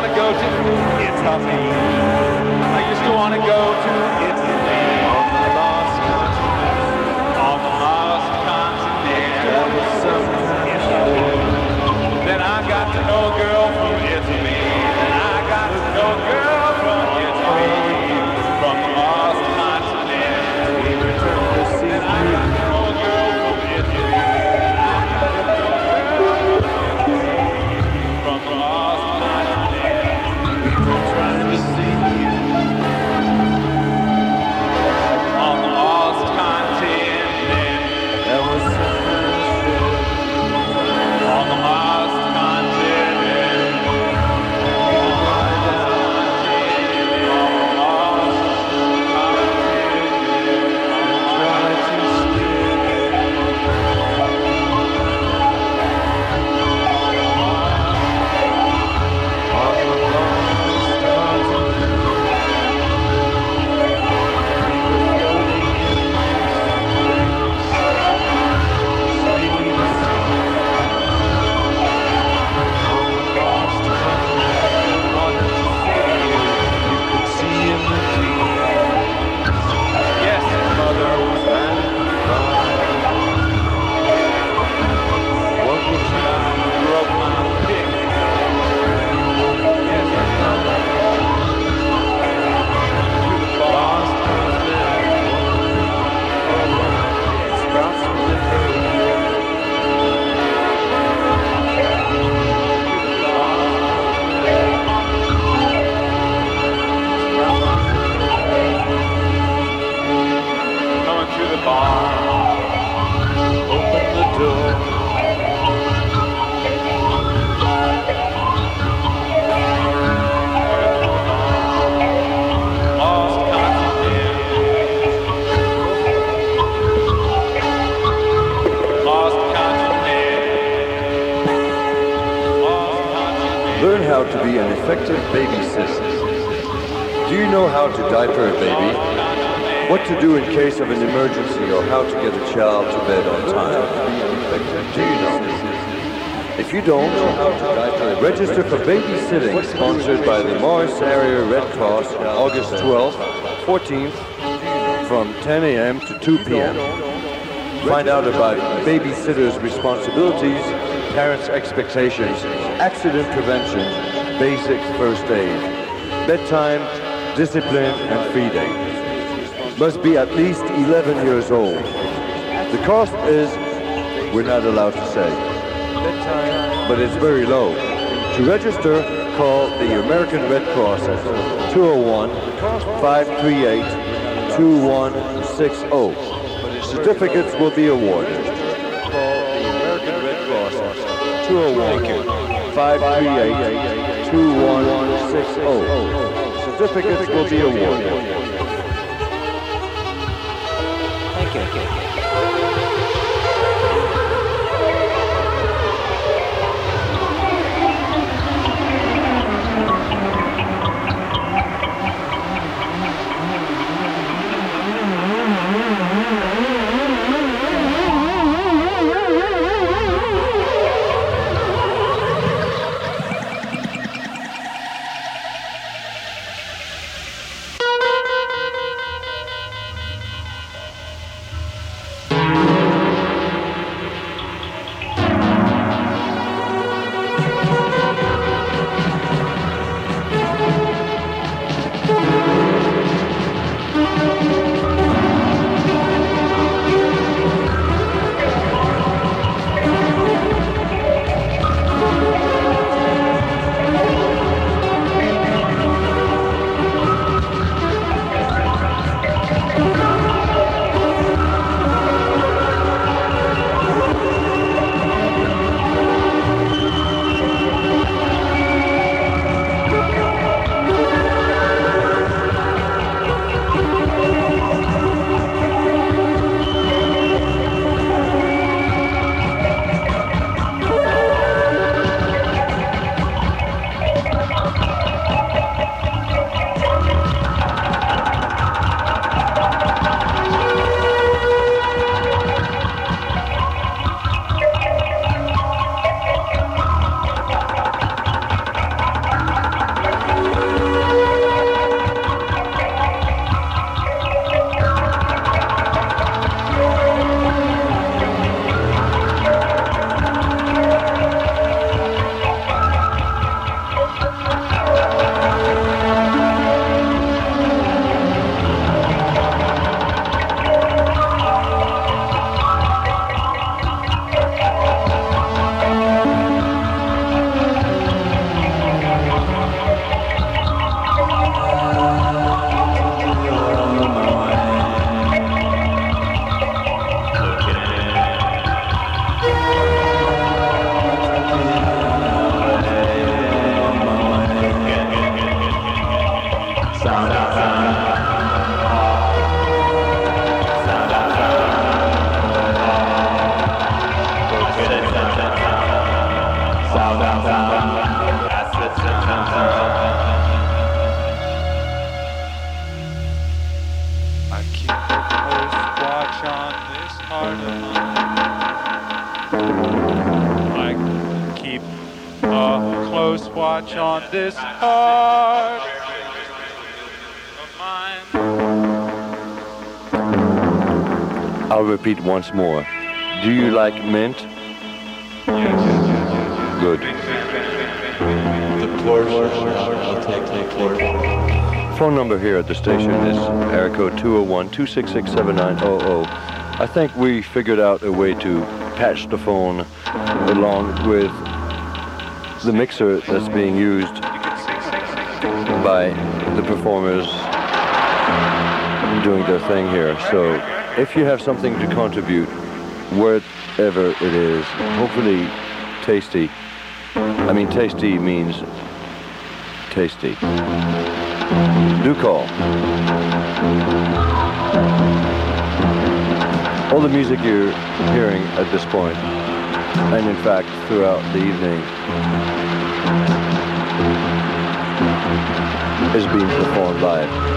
want to go to Italy. I used to want to go to Italy. On the lost continent. On the lost continent. There was some Italy. Then I got to know a girl from Italy. Then I got to know a girl from Italy. From the lost continent. We returned to see. Then I got to know a girl from Italy. From the lost continent. We were trying to see you. On the lost continent. There was some on the lost continent. On the lost continent. Try to Learn how to be an effective babysitter. Do you know how to diaper a baby? What to do in case of an emergency or how to get a child to bed on time? Do you know? If you don't know how to diaper, register for babysitting sponsored by the Morris Area Red Cross on August 12th, 14th from 10 a.m. to 2 p.m. Find out about babysitters' responsibilities, parents' expectations, accident prevention, basic first aid, bedtime, discipline, and feeding. Must be at least 11 years old. The cost is, we're not allowed to say, but it's very low. To register, call the American Red Cross at 201-538-2160. Certificates will be awarded. Call the American Red Cross at 201-538-2160. Certificates will be awarded. Thank you. I keep a close watch on this heart of mine. I keep a close watch on this heart of mine. I'll repeat once more. Do you like mint? Good. The Porsche. I'll take the Porsche. Phone number here at the station is area code 201-266-7900. I think we figured out a way to patch the phone along with the mixer that's being used by the performers doing their thing here. So if you have something to contribute, whatever it is, hopefully tasty. I mean, tasty means tasty. Do call. All the music you're hearing at this point, and in fact throughout the evening, is being performed live.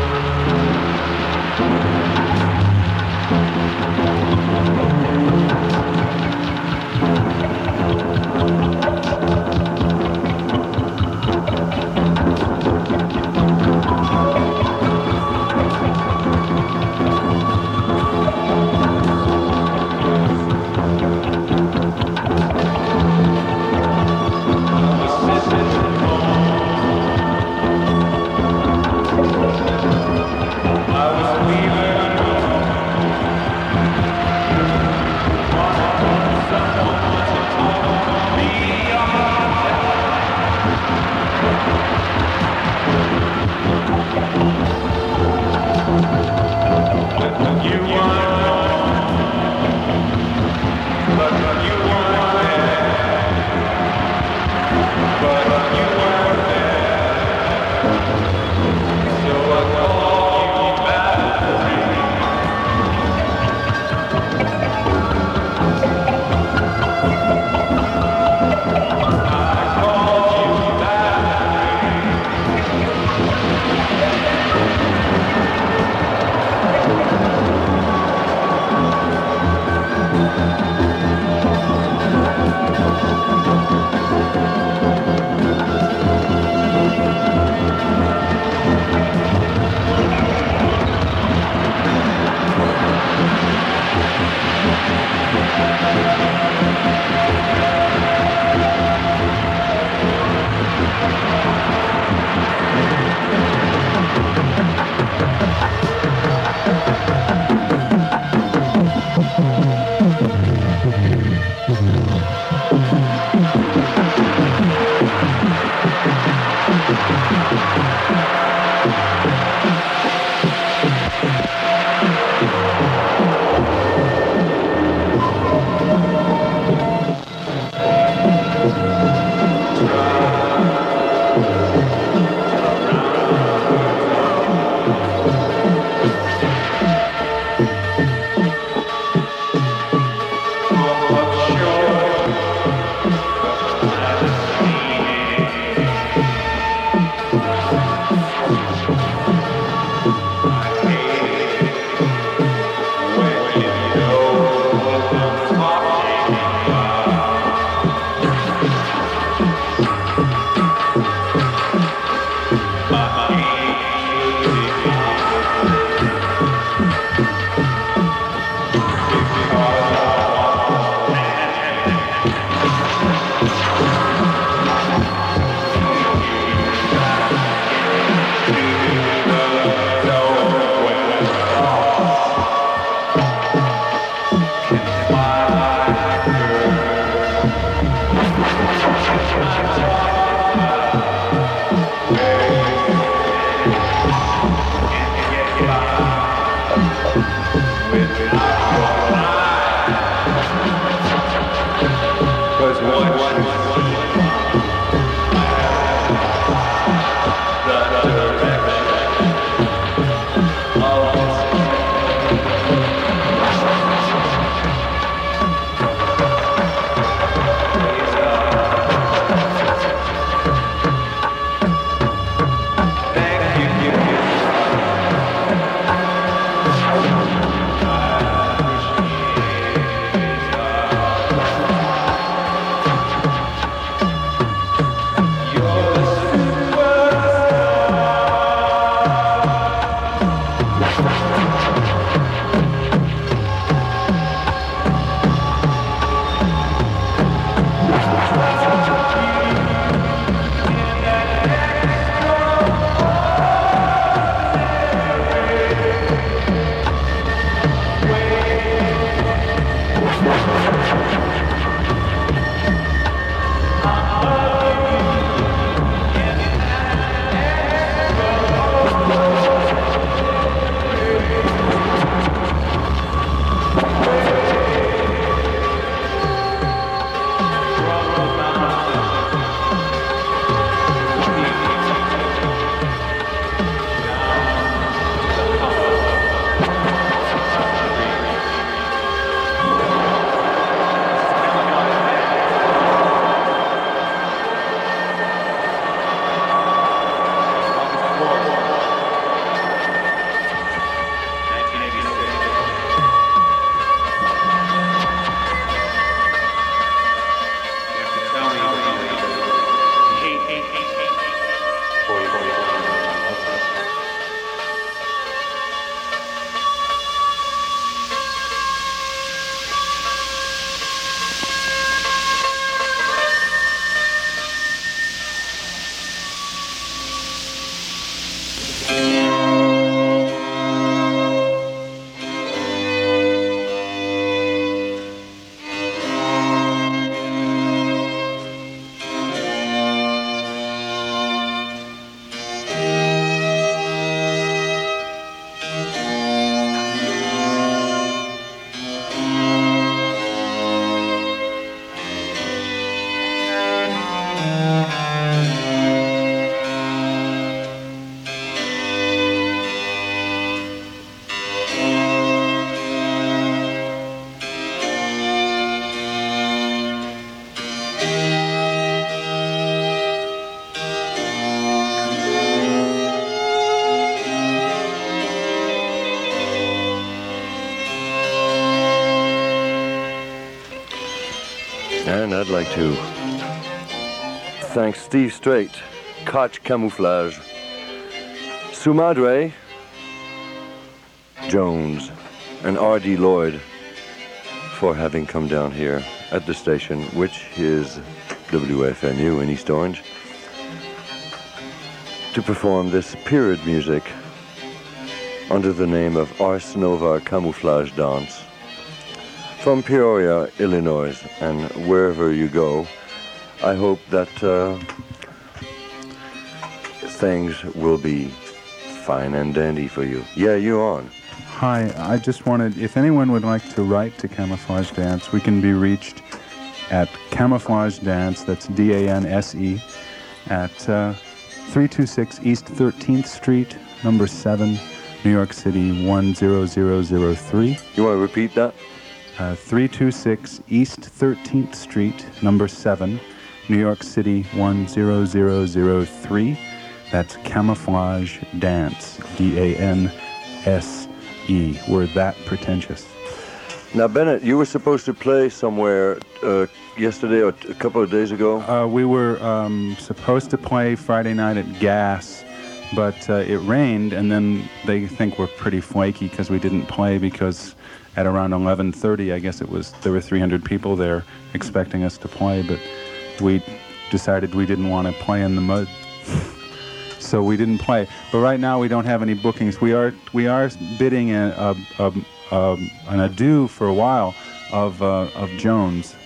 I'd like to thank Steve Strait, Koch Camouflage, Su Madre, Jones, and R.D. Lloyd for having come down here at the station, which is WFMU in East Orange, to perform this period music under the name of Ars Nova Camouflage Dance. From Peoria, Illinois, and wherever you go, I hope that things will be fine and dandy for you. Yeah, you on. Hi, I just wanted, if anyone would like to write to Camouflage Dance, we can be reached at Camouflage Dance, that's D-A-N-S-E, at 326 East 13th Street, number 7, New York City 10003. You want to repeat that? 326 East 13th Street, number 7, New York City 10003. That's Camouflage Dance, D-A-N-S-E. We're that pretentious. Now, Bennett, you were supposed to play somewhere yesterday or a couple of days ago. We were supposed to play Friday night at Gas, but it rained, and then they think we're pretty flaky because we didn't play, because at around 11:30, I guess there were 300 people there expecting us to play, but we decided we didn't want to play in the mud. So we didn't play. But right now we don't have any bookings. We are bidding an adieu for a while of Jones,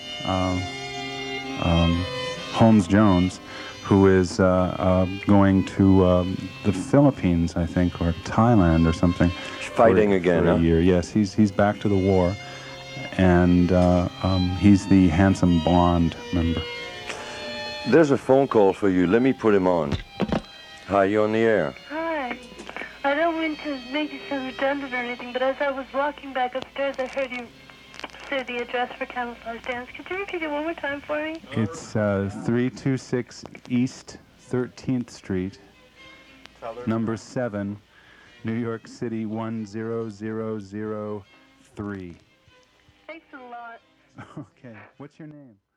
Holmes Jones, who is going to the Philippines, I think, or Thailand or something. Fighting again, for a year. Yes, he's back to the war, and he's the handsome blonde member. There's a phone call for you. Let me put him on. Hi, you on the air? Hi. I don't mean to make you sound redundant or anything, but as I was walking back upstairs, I heard you say the address for Camouflage Dance. Could you repeat it one more time for me? It's 326 East 13th Street, number 7, New York City 10003. Thanks a lot. Okay. What's your name?